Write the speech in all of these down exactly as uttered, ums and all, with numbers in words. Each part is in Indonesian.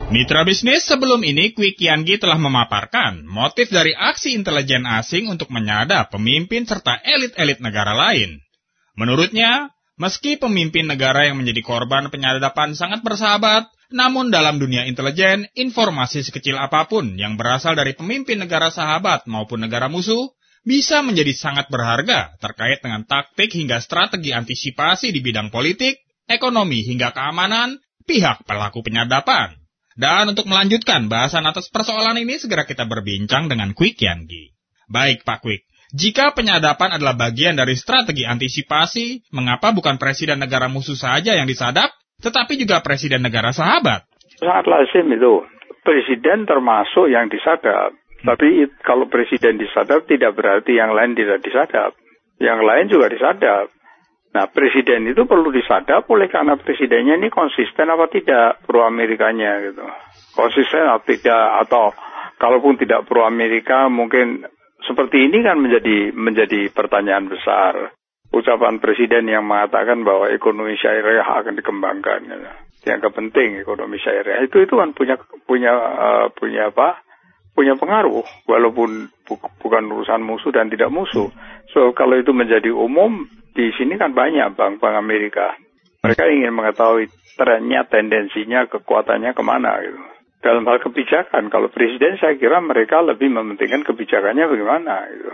Mitra bisnis, sebelum ini Kwik Kiangi telah memaparkan motif dari aksi intelijen asing untuk menyadap pemimpin serta elit-elit negara lain. Menurutnya, meski pemimpin negara yang menjadi korban penyadapan sangat bersahabat, namun dalam dunia intelijen, informasi sekecil apapun yang berasal dari pemimpin negara sahabat maupun negara musuh bisa menjadi sangat berharga terkait dengan taktik hingga strategi antisipasi di bidang politik, ekonomi hingga keamanan pihak pelaku penyadapan. Dan untuk melanjutkan bahasan atas persoalan ini, segera kita berbincang dengan Kwik Kiangi. Baik Pak Kwik, jika penyadapan adalah bagian dari strategi antisipasi, mengapa bukan presiden negara musuh saja yang disadap, tetapi juga presiden negara sahabat? Sangat lazim itu. Presiden termasuk yang disadap. Hmm. Tapi kalau presiden disadap tidak berarti yang lain tidak disadap. Yang lain juga disadap. Nah, presiden itu perlu disadap oleh karena presidennya ini konsisten apa tidak pro-Amerikanya gitu. Konsisten atau tidak, atau kalaupun tidak pro-Amerika mungkin seperti ini kan menjadi menjadi pertanyaan besar. Ucapan presiden yang mengatakan bahwa ekonomi syariah akan dikembangkan gitu. Dianggap penting ekonomi syariah itu itu kan punya punya uh, punya apa? Punya pengaruh walaupun bu- bukan urusan musuh dan tidak musuh. So kalau itu menjadi umum, di sini kan banyak bank-bank Amerika. Mereka ingin mengetahui trennya, tendensinya, kekuatannya kemana gitu. Dalam hal kebijakan, kalau presiden saya kira mereka lebih mementingkan kebijakannya bagaimana gitu.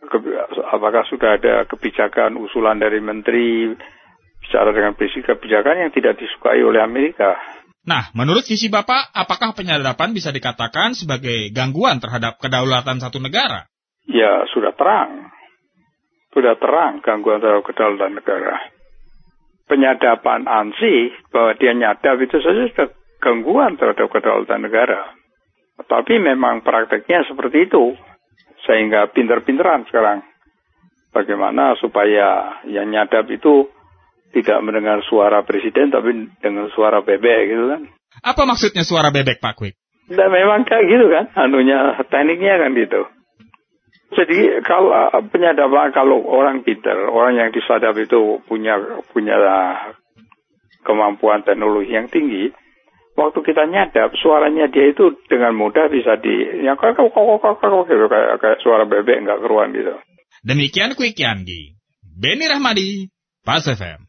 Apakah sudah ada kebijakan usulan dari menteri bicara dengan presiden kebijakan yang tidak disukai oleh Amerika. Nah, menurut visi Bapak, apakah penyadapan bisa dikatakan sebagai gangguan terhadap kedaulatan satu negara? Ya, sudah terang. Sudah terang gangguan terhadap kedaulatan negara. Penyadapan ANSI, bahwa dia nyadap itu saja sudah gangguan terhadap kedaulatan negara. Tapi memang prakteknya seperti itu. Sehingga pinter-pinteran sekarang. Bagaimana supaya yang nyadap itu tidak mendengar suara presiden, tapi dengan suara bebek gitu kan. Apa maksudnya suara bebek, Pak Kwik? Nah, memang kayak gitu kan, anunya, tekniknya kan gitu. Jadi kalau penyadapan, kalau orang pintar, orang yang disadap itu punya punya kemampuan teknologi yang tinggi, waktu kita nyadap, suaranya dia itu dengan mudah bisa di, ya kayak kayak kayak suara bebek nggak keruan gitu. Demikian Kwik Kiangi, Beni Rahmadi, Pas F M.